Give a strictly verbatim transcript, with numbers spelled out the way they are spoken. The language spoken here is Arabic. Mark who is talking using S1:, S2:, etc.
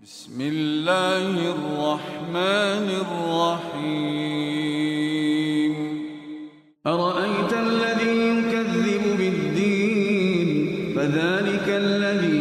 S1: بسم الله الرحمن الرحيم أرأيت الذي يكذب بالدين فذلك الذي